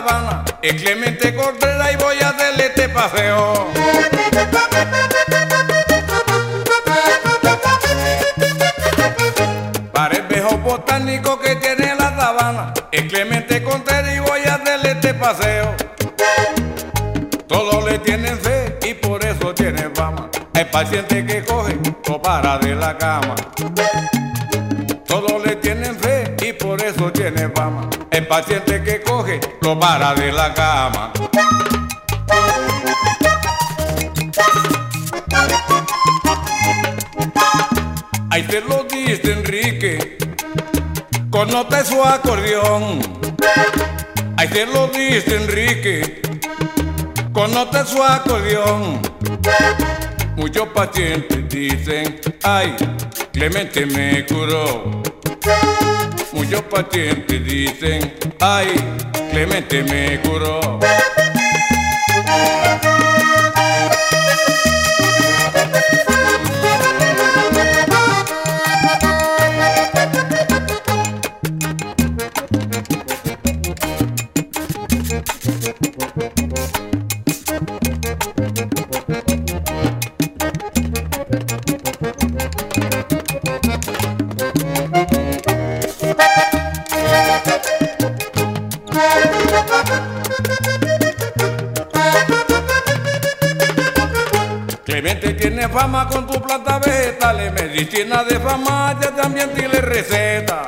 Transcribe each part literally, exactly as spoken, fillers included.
sabana, es Clemente Contreras y voy a hacerle este paseo. Para el viejo botánico que tiene la sabana, es Clemente Contreras y voy a hacerle este paseo. Todos le tienen fe y por eso tiene fama. Hay paciente que coge, lo para de la cama. Todos le tienen fe y por eso tiene fama. El paciente que coge, lo para de la cama. Ahí te lo dice Enrique, con nota su acordeón. Ahí te lo dice Enrique, con nota su acordeón. Muchos pacientes dicen, ay, Clemente me curó. Muchos pacientes dicen, ay, Clemente me curó. Clemente tiene fama con tu planta vegetales, medicina de farmacia también tiene receta.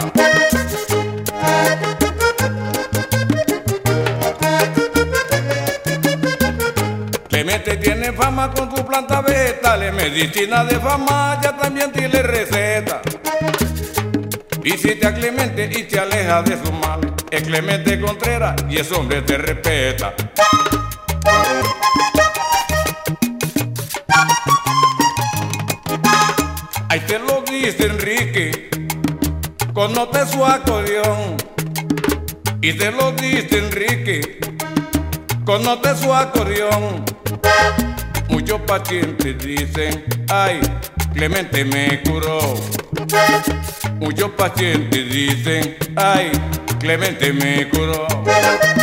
Clemente tiene fama con tu planta vegetales, medicina de farmacia también tiene receta. Visita a Clemente y te aleja de sus males. Es Clemente Contreras y ese hombre te respeta. Ahí te lo dice Enrique, con nota su acordeón. Y te lo dice Enrique, con nota su acordeón. Muchos pacientes dicen, ay, Clemente me curó. Muchos pacientes dicen, ay, Clemente me curó.